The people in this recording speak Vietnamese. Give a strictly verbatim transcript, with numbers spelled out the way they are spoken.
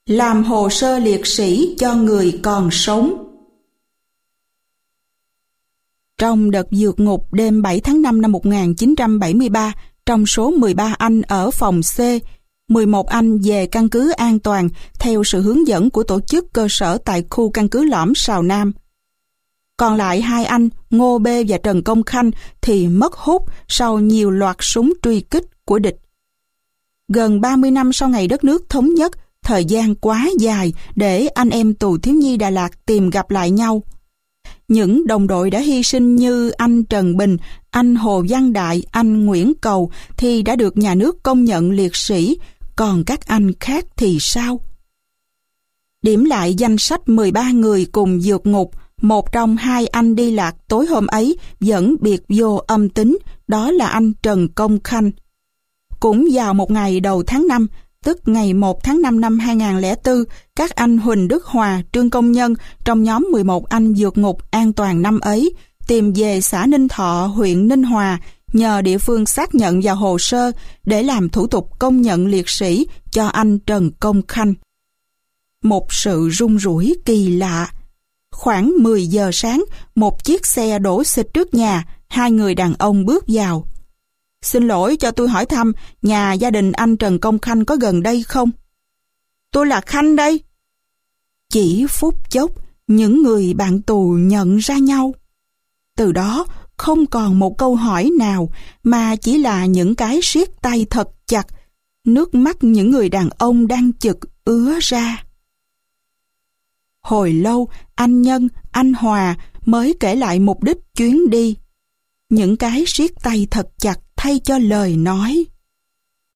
Làm hồ sơ liệt sĩ cho người còn sống. Trong đợt vượt ngục đêm bảy tháng năm năm một nghìn chín trăm bảy mươi ba, trong số mười ba anh ở phòng C, mười một anh về căn cứ an toàn theo sự hướng dẫn của tổ chức cơ sở tại khu căn cứ lõm Sào Nam. Còn lại hai anh Ngô B và Trần Công Khanh thì mất hút sau nhiều loạt súng truy kích của địch. Gần ba mươi năm sau ngày đất nước thống nhất, thời gian quá dài để anh em tù thiếu nhi Đà Lạt tìm gặp lại nhau. Những đồng đội đã hy sinh như anh Trần Bình, anh Hồ Văn Đại, anh Nguyễn Cầu thì đã được nhà nước công nhận liệt sĩ, còn các anh khác thì sao? Điểm lại danh sách mười ba người cùng vượt ngục, một trong hai anh đi lạc tối hôm ấy vẫn biệt vô âm tính, đó là anh Trần Công Khanh. Cũng vào một ngày đầu tháng năm, tức ngày một tháng năm năm hai nghìn không trăm lẻ bốn, các anh Huỳnh Đức Hòa, Trương Công Nhân trong nhóm mười một anh vượt ngục an toàn năm ấy tìm về xã Ninh Thọ, huyện Ninh Hòa, nhờ địa phương xác nhận vào hồ sơ để làm thủ tục công nhận liệt sĩ cho anh Trần Công Khanh. Một sự rung rủi kỳ lạ. Khoảng mười giờ sáng, một chiếc xe đổ xịch trước nhà, hai người đàn ông bước vào. Xin lỗi cho tôi hỏi thăm, nhà gia đình anh Trần Công Khanh có gần đây không? Tôi là Khanh đây. Chỉ phút chốc, những người bạn tù nhận ra nhau. Từ đó, không còn một câu hỏi nào, mà chỉ là những cái siết tay thật chặt, nước mắt những người đàn ông đang chực ứa ra. Hồi lâu, anh Nhân, anh Hòa mới kể lại mục đích chuyến đi. Những cái siết tay thật chặt thay cho lời nói.